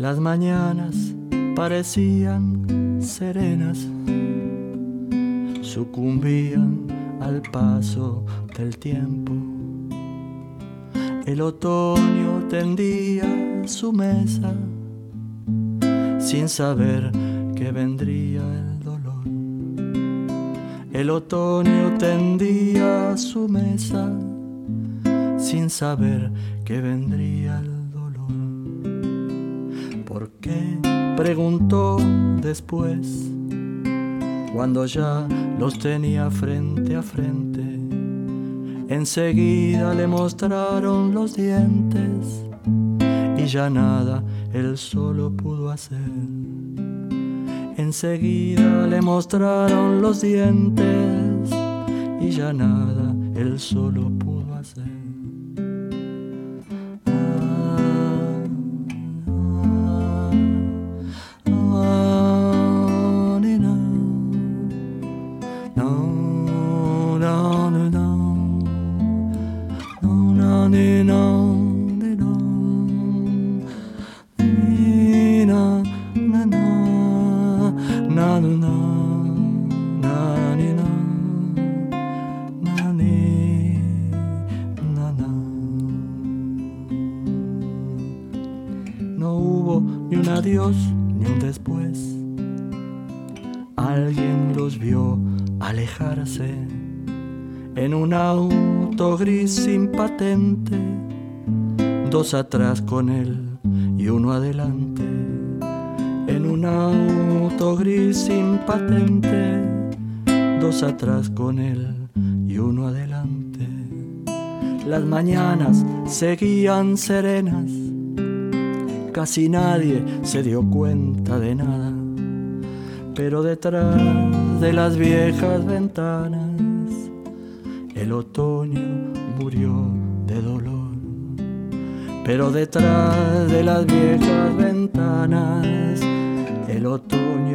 Las mañanas parecían serenas, sucumbían al paso del tiempo. El otoño tendía su mesa sin saber que vendría el dolor. El otoño tendía su mesa sin saber que vendría el dolor. ¿Por qué? Preguntó después, cuando ya los tenía frente a frente. Enseguida le mostraron los dientes y ya nada él solo pudo hacer. Enseguida le mostraron los dientes y ya nada él solo pudo hacer. No hubo ni un adiós ni un después. Alguien los vio alejarse en un auto gris sin patente, dos atrás con él y uno adelante. En un auto gris sin patente, dos atrás con él y uno adelante. Las mañanas seguían serenas, casi nadie se dio cuenta de nada, pero detrás de las viejas ventanas el otoño murió de dolor. Pero detrás de las viejas ventanas el otoño